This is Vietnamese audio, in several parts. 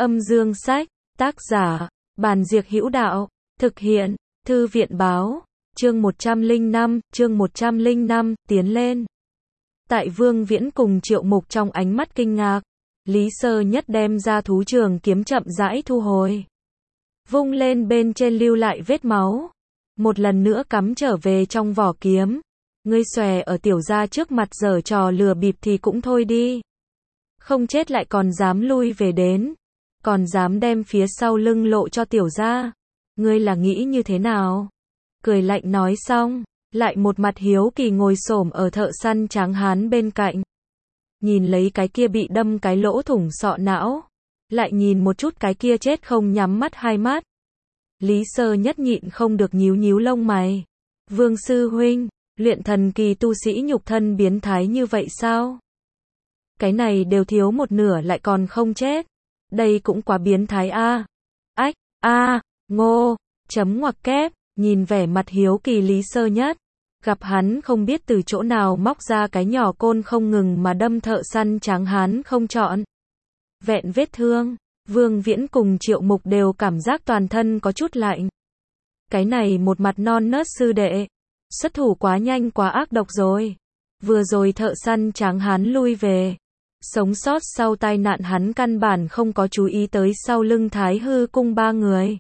Âm dương sách, tác giả, Bàn Diệc Hữu Đạo, thực hiện, Thư viện báo, chương 105, tiến lên. Tại Vương Viễn cùng Triệu Mục trong ánh mắt kinh ngạc, Lý Sơ Nhất đem ra thú trường kiếm chậm rãi thu hồi. Vung lên bên trên lưu lại vết máu. Một lần nữa cắm trở về trong vỏ kiếm. Ngươi xòe ở tiểu gia trước mặt giở trò lừa bịp thì cũng thôi đi. Không chết lại còn dám lui về đến. Còn dám đem phía sau lưng lộ cho tiểu gia. Ngươi là nghĩ như thế nào? Cười lạnh nói xong, lại một mặt hiếu kỳ ngồi xổm ở thợ săn tráng hán bên cạnh. Nhìn lấy cái kia bị đâm cái lỗ thủng sọ não. Lại nhìn một chút cái kia chết không nhắm mắt hai mắt. Lý Sơ Nhất nhịn không được nhíu nhíu lông mày. Vương sư huynh, luyện thần kỳ tu sĩ nhục thân biến thái như vậy sao? Cái này đều thiếu một nửa lại còn không chết. Đây cũng quá biến thái a. Ách, ngô, chấm ngoặc kép, nhìn vẻ mặt hiếu kỳ Lý Sơ Nhất. Gặp hắn không biết từ chỗ nào móc ra cái nhỏ côn không ngừng mà đâm thợ săn tráng hán không chọn vẹn vết thương. Vương Viễn cùng Triệu Mục đều cảm giác toàn thân có chút lạnh. Cái này một mặt non nớt sư đệ. Xuất thủ quá nhanh quá ác độc rồi. Vừa rồi thợ săn tráng hán lui về. Sống sót sau tai nạn hắn căn bản không có chú ý tới sau lưng Thái Hư cung ba người.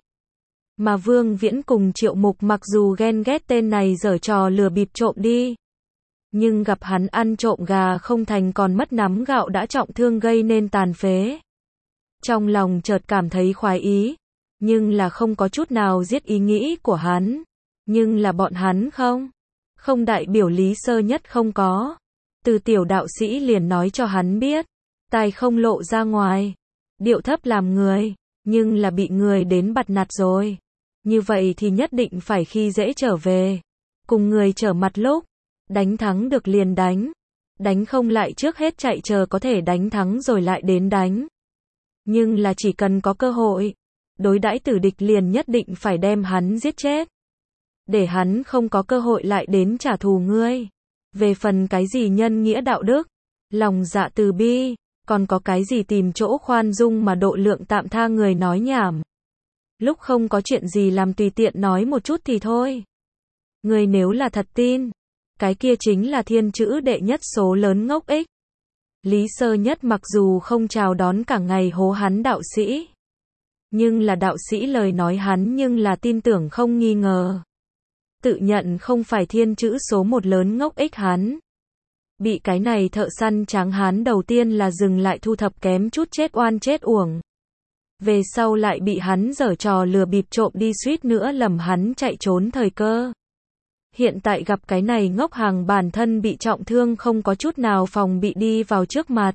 Mà Vương Viễn cùng Triệu Mục mặc dù ghen ghét tên này giở trò lừa bịp trộm đi. Nhưng gặp hắn ăn trộm gà không thành còn mất nắm gạo đã trọng thương gây nên tàn phế. Trong lòng chợt cảm thấy khoái ý. Nhưng là không có chút nào giết ý nghĩ của hắn. Nhưng là bọn hắn không. Không đại biểu Lý Sơ Nhất không có. Từ tiểu đạo sĩ liền nói cho hắn biết. Tài không lộ ra ngoài. Điệu thấp làm người. Nhưng là bị người đến bặt nạt rồi. Như vậy thì nhất định phải khi dễ trở về. Cùng người trở mặt lúc. Đánh thắng được liền đánh. Đánh không lại trước hết chạy chờ có thể đánh thắng rồi lại đến đánh. Nhưng là chỉ cần có cơ hội. Đối đãi tử địch liền nhất định phải đem hắn giết chết. Để hắn không có cơ hội lại đến trả thù ngươi. Về phần cái gì nhân nghĩa đạo đức, lòng dạ từ bi, còn có cái gì tìm chỗ khoan dung mà độ lượng tạm tha người nói nhảm. Lúc không có chuyện gì làm tùy tiện nói một chút thì thôi. Người nếu là thật tin, cái kia chính là thiên chữ đệ nhất số lớn ngốc ích. Lý Sơ Nhất mặc dù không chào đón cả ngày hố hắn đạo sĩ. Nhưng là đạo sĩ lời nói hắn nhưng là tin tưởng không nghi ngờ. Tự nhận không phải thiên chữ số một lớn ngốc ích hắn. Bị cái này thợ săn tráng hán đầu tiên là dừng lại thu thập kém chút chết oan chết uổng. Về sau lại bị hắn giở trò lừa bịp trộm đi suýt nữa lầm hắn chạy trốn thời cơ. Hiện tại gặp cái này ngốc hàng bản thân bị trọng thương không có chút nào phòng bị đi vào trước mặt.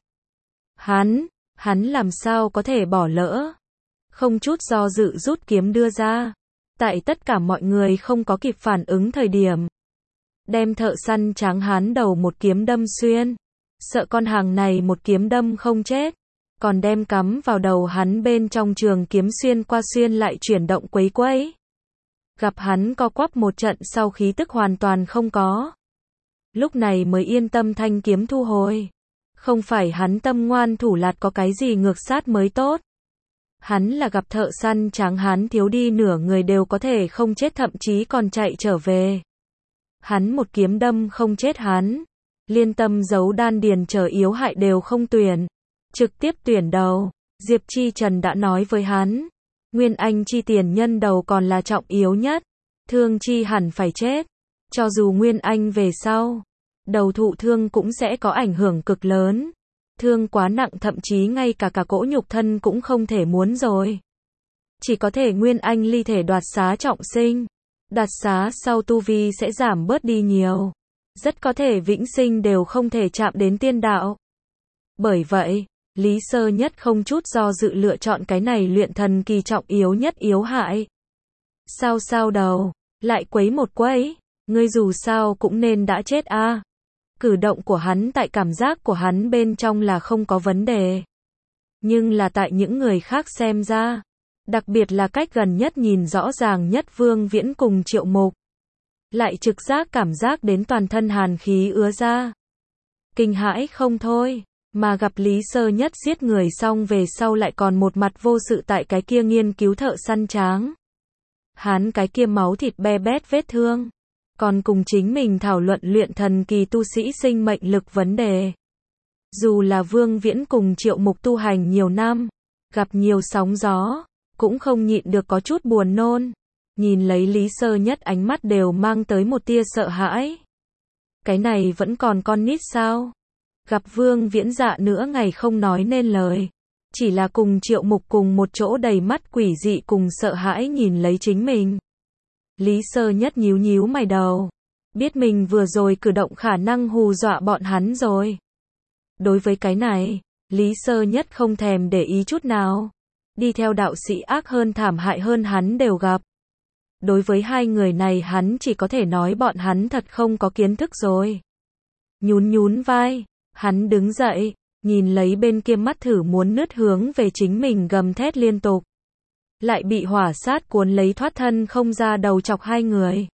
Hắn làm sao có thể bỏ lỡ. Không chút do dự rút kiếm đưa ra. Tại tất cả mọi người không có kịp phản ứng thời điểm. Đem thợ săn tráng hán đầu một kiếm đâm xuyên. Sợ con hàng này một kiếm đâm không chết. Còn đem cắm vào đầu hắn bên trong trường kiếm xuyên qua xuyên lại chuyển động quấy quấy. Gặp hắn co quắp một trận sau khí tức hoàn toàn không có. Lúc này mới yên tâm thanh kiếm thu hồi. Không phải hắn tâm ngoan thủ lạt có cái gì ngược sát mới tốt. Hắn là gặp thợ săn tráng hán thiếu đi nửa người đều có thể không chết thậm chí còn chạy trở về. Hắn một kiếm đâm không chết hắn. Liên tâm giấu đan điền trở yếu hại đều không tuyển. Trực tiếp tuyển đầu. Diệp Chi Trần đã nói với hắn. Nguyên Anh chi tiền nhân đầu còn là trọng yếu nhất. Thương chi hẳn phải chết. Cho dù Nguyên Anh về sau. Đầu thụ thương cũng sẽ có ảnh hưởng cực lớn. Thương quá nặng thậm chí ngay cả cỗ nhục thân cũng không thể muốn rồi. Chỉ có thể Nguyên Anh ly thể đoạt xá trọng sinh. Đoạt xá sau tu vi sẽ giảm bớt đi nhiều. Rất có thể vĩnh sinh đều không thể chạm đến tiên đạo. Bởi vậy, Lý Sơ Nhất không chút do dự lựa chọn cái này luyện thần kỳ trọng yếu nhất yếu hại. Sao đầu, lại quấy một quấy, ngươi dù sao cũng nên đã chết a. Cử động của hắn tại cảm giác của hắn bên trong là không có vấn đề. Nhưng là tại những người khác xem ra, đặc biệt là cách gần nhất nhìn rõ ràng nhất Vương Viễn cùng Triệu Mục. Lại trực giác cảm giác đến toàn thân hàn khí ứa ra. Kinh hãi không thôi, Mà gặp Lý Sơ Nhất giết người xong về sau lại còn một mặt vô sự tại cái kia nghiên cứu thợ săn tráng. Hắn cái kia máu thịt be bét vết thương. Còn cùng chính mình thảo luận luyện thần kỳ tu sĩ sinh mệnh lực vấn đề. Dù là Vương Viễn cùng Triệu Mục tu hành nhiều năm, gặp nhiều sóng gió, cũng không nhịn được có chút buồn nôn. Nhìn lấy Lý Sơ Nhất ánh mắt đều mang tới một tia sợ hãi. Cái này vẫn còn con nít sao? Gặp Vương Viễn dạ nữa ngày không nói nên lời. Chỉ là cùng Triệu Mục cùng một chỗ đầy mắt quỷ dị cùng sợ hãi nhìn lấy chính mình. Lý Sơ Nhất nhíu nhíu mày đầu. Biết mình vừa rồi cử động khả năng hù dọa bọn hắn rồi. Đối với cái này, Lý Sơ Nhất không thèm để ý chút nào. Đi theo đạo sĩ ác hơn thảm hại hơn hắn đều gặp. Đối với hai người này hắn chỉ có thể nói bọn hắn thật không có kiến thức rồi. Nhún nhún vai, hắn đứng dậy, nhìn lấy bên kia mắt thử muốn nứt hướng về chính mình gầm thét liên tục. Lại bị hỏa sát cuốn lấy thoát thân không ra đầu chọc hai người.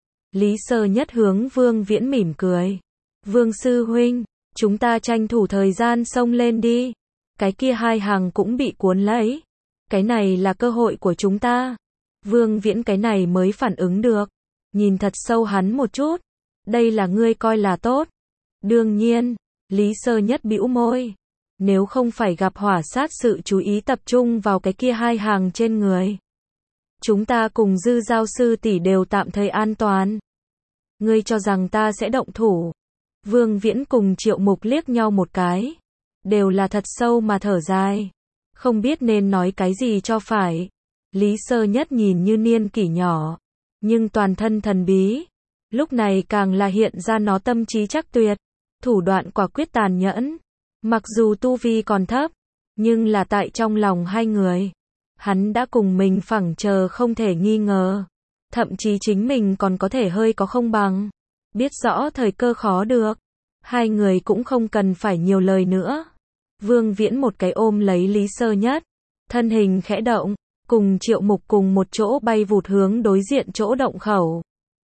Lý Sơ Nhất hướng Vương Viễn mỉm cười. Vương sư huynh, chúng ta tranh thủ thời gian xông lên đi. Cái kia hai hàng cũng bị cuốn lấy. Cái này là cơ hội của chúng ta. Vương Viễn cái này mới phản ứng được. Nhìn thật sâu hắn một chút. Đây là ngươi coi là tốt. Đương nhiên, Lý Sơ Nhất bĩu môi. Nếu không phải gặp hỏa sát sự chú ý tập trung vào cái kia hai hàng trên người. Chúng ta cùng Dư Giao sư tỷ đều tạm thời an toàn. Ngươi cho rằng ta sẽ động thủ. Vương Viễn cùng Triệu Mục liếc nhau một cái. Đều là thật sâu mà thở dài. Không biết nên nói cái gì cho phải. Lý Sơ Nhất nhìn như niên kỷ nhỏ. Nhưng toàn thân thần bí. Lúc này càng là hiện ra nó tâm trí chắc tuyệt. Thủ đoạn quả quyết tàn nhẫn. Mặc dù tu vi còn thấp. Nhưng là tại trong lòng hai người. Hắn đã cùng mình phẳng chờ không thể nghi ngờ. Thậm chí chính mình còn có thể hơi có không bằng. Biết rõ thời cơ khó được. Hai người cũng không cần phải nhiều lời nữa. Vương Viễn một cái ôm lấy Lý Sơ Nhất. Thân hình khẽ động. Cùng Triệu Mục cùng một chỗ bay vụt hướng đối diện chỗ động khẩu.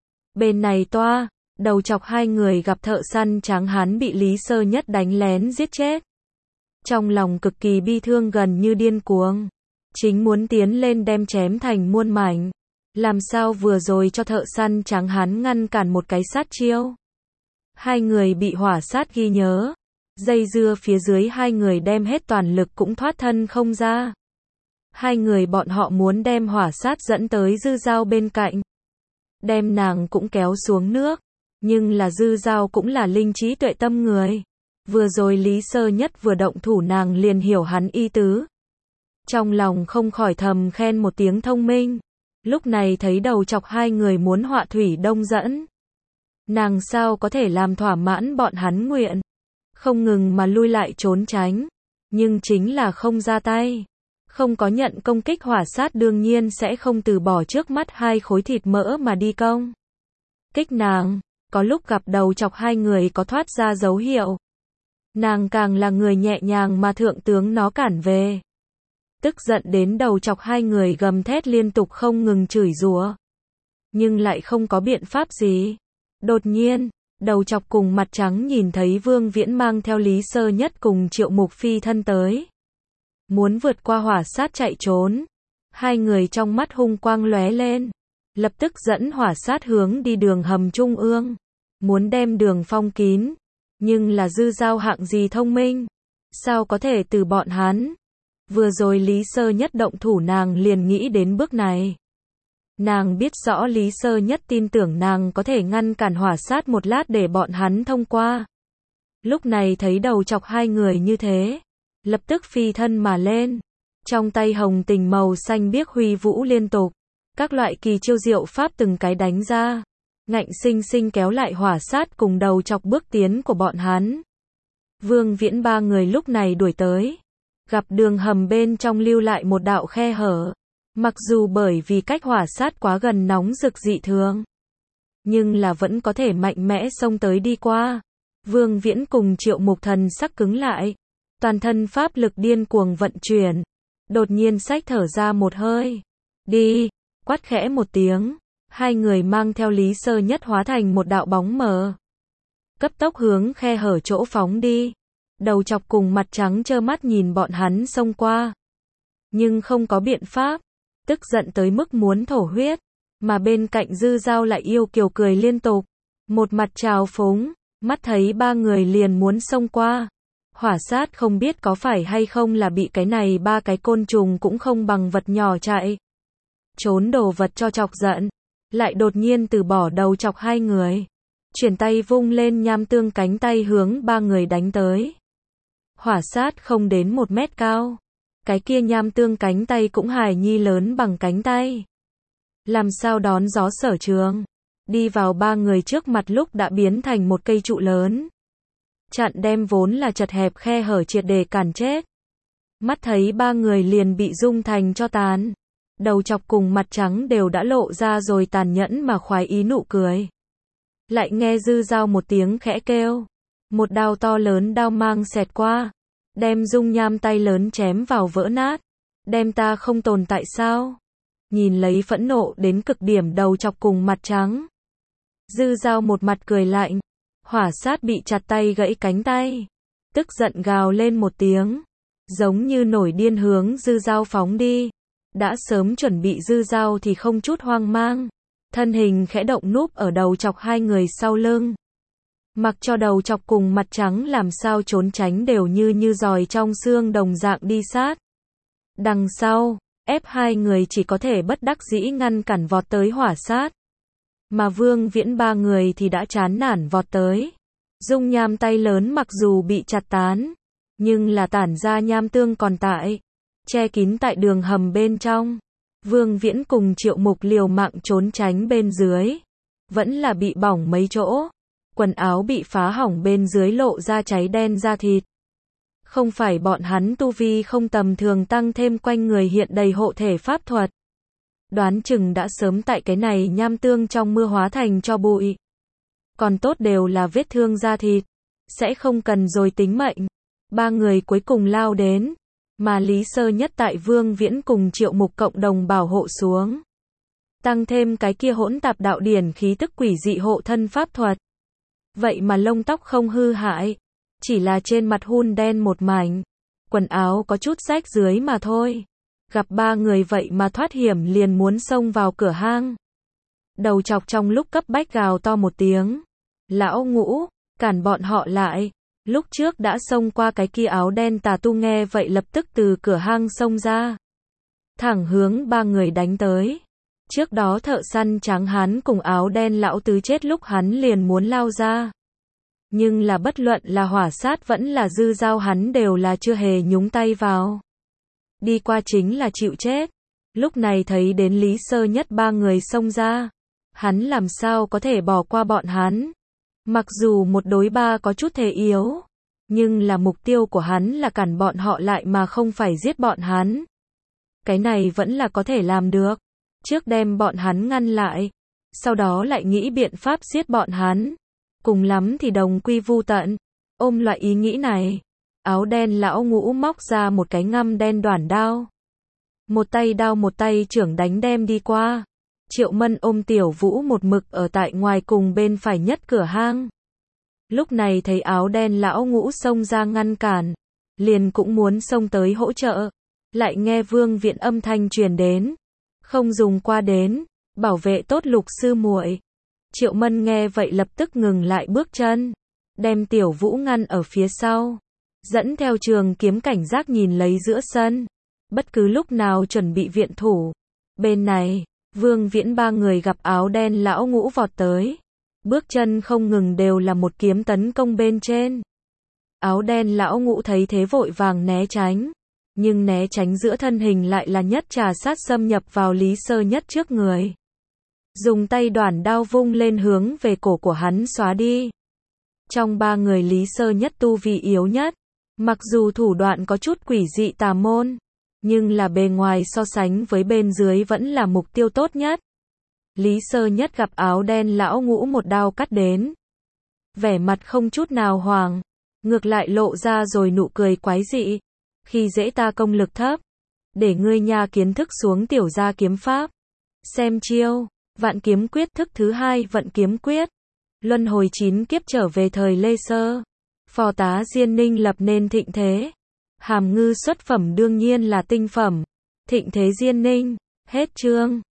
Bên này toa. Đầu chọc hai người gặp thợ săn tráng hán bị Lý Sơ Nhất đánh lén giết chết. Trong lòng cực kỳ bi thương gần như điên cuồng. Chính muốn tiến lên đem chém thành muôn mảnh. Làm sao vừa rồi cho thợ săn tráng hán ngăn cản một cái sát chiêu. Hai người bị hỏa sát ghi nhớ. Dây dưa phía dưới hai người đem hết toàn lực cũng thoát thân không ra. Hai người bọn họ muốn đem hỏa sát dẫn tới Dư Giao bên cạnh. Đem nàng cũng kéo xuống nước. Nhưng là Dư Giao cũng là linh trí tuệ tâm người. Vừa rồi Lý Sơ Nhất vừa động thủ nàng liền hiểu hắn ý tứ. Trong lòng không khỏi thầm khen một tiếng thông minh. Lúc này thấy đầu chọc hai người muốn họa thủy đông dẫn. Nàng sao có thể làm thỏa mãn bọn hắn nguyện. Không ngừng mà lui lại trốn tránh. Nhưng chính là không ra tay. Không có nhận công kích hỏa sát đương nhiên sẽ không từ bỏ trước mắt hai khối thịt mỡ mà đi công kích nàng. Có lúc gặp đầu chọc hai người có thoát ra dấu hiệu. Nàng càng là người nhẹ nhàng mà thượng tướng nó cản về. Tức giận đến đầu chọc hai người gầm thét liên tục không ngừng chửi rủa. Nhưng lại không có biện pháp gì. Đột nhiên, đầu chọc cùng mặt trắng nhìn thấy Vương Viễn mang theo Lý Sơ Nhất cùng Triệu Mục phi thân tới. Muốn vượt qua hỏa sát chạy trốn. Hai người trong mắt hung quang lóe lên. Lập tức dẫn hỏa sát hướng đi đường hầm trung ương. Muốn đem đường phong kín. Nhưng là Dư Giao hạng gì thông minh. Sao có thể từ bọn hắn. Vừa rồi Lý Sơ Nhất động thủ nàng liền nghĩ đến bước này. Nàng biết rõ Lý Sơ Nhất tin tưởng nàng có thể ngăn cản hỏa sát một lát để bọn hắn thông qua. Lúc này thấy đầu chọc hai người như thế. Lập tức phi thân mà lên. Trong tay hồng tình màu xanh biếc huy vũ liên tục. Các loại kỳ chiêu diệu pháp từng cái đánh ra. Ngạnh sinh sinh kéo lại hỏa sát cùng đầu chọc bước tiến của bọn hắn. Vương Viễn ba người lúc này đuổi tới. Gặp đường hầm bên trong lưu lại một đạo khe hở. Mặc dù bởi vì cách hỏa sát quá gần nóng rực dị thường. Nhưng là vẫn có thể mạnh mẽ xông tới đi qua. Vương Viễn cùng Triệu Mục thần sắc cứng lại. Toàn thân pháp lực điên cuồng vận chuyển. Đột nhiên xách thở ra một hơi. Đi, quát khẽ một tiếng. Hai người mang theo Lý Sơ Nhất hóa thành một đạo bóng mờ. Cấp tốc hướng khe hở chỗ phóng đi. Đầu chọc cùng mặt trắng trơ mắt nhìn bọn hắn xông qua. Nhưng không có biện pháp, tức giận tới mức muốn thổ huyết, mà bên cạnh Dư Dao lại yêu kiều cười liên tục, một mặt trào phúng, mắt thấy ba người liền muốn xông qua. Hỏa sát không biết có phải hay không là bị cái này ba cái côn trùng cũng không bằng vật nhỏ chạy trốn đồ vật cho chọc giận, lại đột nhiên từ bỏ đầu chọc hai người, chuyển tay vung lên nham tương cánh tay hướng ba người đánh tới. Hỏa sát không đến 1 mét cao, cái kia nham tương cánh tay cũng hài nhi lớn bằng cánh tay. Làm sao đón gió sở trường, đi vào ba người trước mặt lúc đã biến thành một cây trụ lớn. Chặn đem vốn là chật hẹp khe hở triệt để cản chết. Mắt thấy ba người liền bị rung thành cho tàn. Đầu chọc cùng mặt trắng đều đã lộ ra rồi tàn nhẫn mà khoái ý nụ cười. Lại nghe Dư Dao một tiếng khẽ kêu. Một đao to lớn đao mang xẹt qua. Đem dung nham tay lớn chém vào vỡ nát. Đem ta không tồn tại sao? Nhìn lấy phẫn nộ đến cực điểm đầu chọc cùng mặt trắng. Dư Dao một mặt cười lạnh. Hỏa sát bị chặt tay gãy cánh tay. Tức giận gào lên một tiếng. Giống như nổi điên hướng Dư Dao phóng đi. Đã sớm chuẩn bị Dư Dao thì không chút hoang mang. Thân hình khẽ động núp ở đầu chọc hai người sau lưng. Mặc cho đầu chọc cùng mặt trắng làm sao trốn tránh đều như giòi trong xương đồng dạng đi sát. Đằng sau, ép hai người chỉ có thể bất đắc dĩ ngăn cản vọt tới hỏa sát. Mà Vương Viễn ba người thì đã chán nản vọt tới. Dung nham tay lớn mặc dù bị chặt tán, nhưng là tản ra nham tương còn tại, che kín tại đường hầm bên trong. Vương Viễn cùng Triệu Mục liều mạng trốn tránh bên dưới, vẫn là bị bỏng mấy chỗ. Quần áo bị phá hỏng bên dưới lộ ra cháy đen da thịt. Không phải bọn hắn tu vi không tầm thường tăng thêm quanh người hiện đầy hộ thể pháp thuật. Đoán chừng đã sớm tại cái này nham tương trong mưa hóa thành cho bụi. Còn tốt đều là vết thương da thịt, sẽ không cần rồi tính mệnh. Ba người cuối cùng lao đến, mà Lý Sơ Nhất tại Vương Viễn cùng Triệu Mục cộng đồng bảo hộ xuống. Tăng thêm cái kia hỗn tạp đạo điển khí tức quỷ dị hộ thân pháp thuật. Vậy mà lông tóc không hư hại, chỉ là trên mặt hun đen một mảnh, quần áo có chút rách dưới mà thôi. Gặp ba người vậy mà thoát hiểm liền muốn xông vào cửa hang. Đầu chọc trong lúc cấp bách gào to một tiếng. Lão Ngũ, cản bọn họ lại. Lúc trước đã xông qua cái kia áo đen tà tu nghe vậy lập tức từ cửa hang xông ra. Thẳng hướng ba người đánh tới. Trước đó thợ săn trắng hán cùng áo đen lão tứ chết lúc hắn liền muốn lao ra. Nhưng là bất luận là hỏa sát vẫn là Dư Dao hắn đều là chưa hề nhúng tay vào. Đi qua chính là chịu chết. Lúc này thấy đến Lý Sơ Nhất ba người xông ra. Hắn làm sao có thể bỏ qua bọn hắn. Mặc dù 1 đối 3 có chút thể yếu. Nhưng là mục tiêu của hắn là cản bọn họ lại mà không phải giết bọn hắn. Cái này vẫn là có thể làm được. Trước đem bọn hắn ngăn lại. Sau đó lại nghĩ biện pháp giết bọn hắn. Cùng lắm thì đồng quy vu tận. Ôm loại ý nghĩ này. Áo đen lão Ngũ móc ra một cái ngăm đen đoản đao. Một tay đao một tay chưởng đánh đem đi qua. Triệu Mân ôm Tiểu Vũ một mực ở tại ngoài cùng bên phải nhất cửa hang. Lúc này thấy áo đen lão Ngũ xông ra ngăn cản. Liền cũng muốn xông tới hỗ trợ. Lại nghe Vương Viễn âm thanh truyền đến. Không dùng qua đến, bảo vệ tốt Lục sư muội. Triệu Mân nghe vậy lập tức ngừng lại bước chân. Đem Tiểu Vũ ngăn ở phía sau. Dẫn theo trường kiếm cảnh giác nhìn lấy giữa sân. Bất cứ lúc nào chuẩn bị viện thủ. Bên này, Vương Viễn ba người gặp áo đen lão Ngũ vọt tới. Bước chân không ngừng đều là một kiếm tấn công bên trên. Áo đen lão Ngũ thấy thế vội vàng né tránh. Nhưng né tránh giữa thân hình lại là nhất trà sát xâm nhập vào Lý Sơ Nhất trước người. Dùng tay đoản đao vung lên hướng về cổ của hắn xóa đi. Trong ba người Lý Sơ Nhất tu vi yếu nhất. Mặc dù thủ đoạn có chút quỷ dị tà môn, nhưng là bề ngoài so sánh với bên dưới vẫn là mục tiêu tốt nhất. Lý Sơ Nhất gặp áo đen lão Ngũ một đao cắt đến. Vẻ mặt không chút nào hoảng, ngược lại lộ ra rồi nụ cười quái dị. Khi dễ ta công lực thấp, để ngươi nha kiến thức xuống tiểu gia kiếm pháp. Xem chiêu, Vạn Kiếm Quyết thức thứ 2 Vận Kiếm Quyết. Luân hồi 9 kiếp trở về thời Lê Sơ. Phò tá Diên Ninh lập nên thịnh thế. Hàm ngư xuất phẩm đương nhiên là tinh phẩm. Thịnh thế Diên Ninh. Hết chương.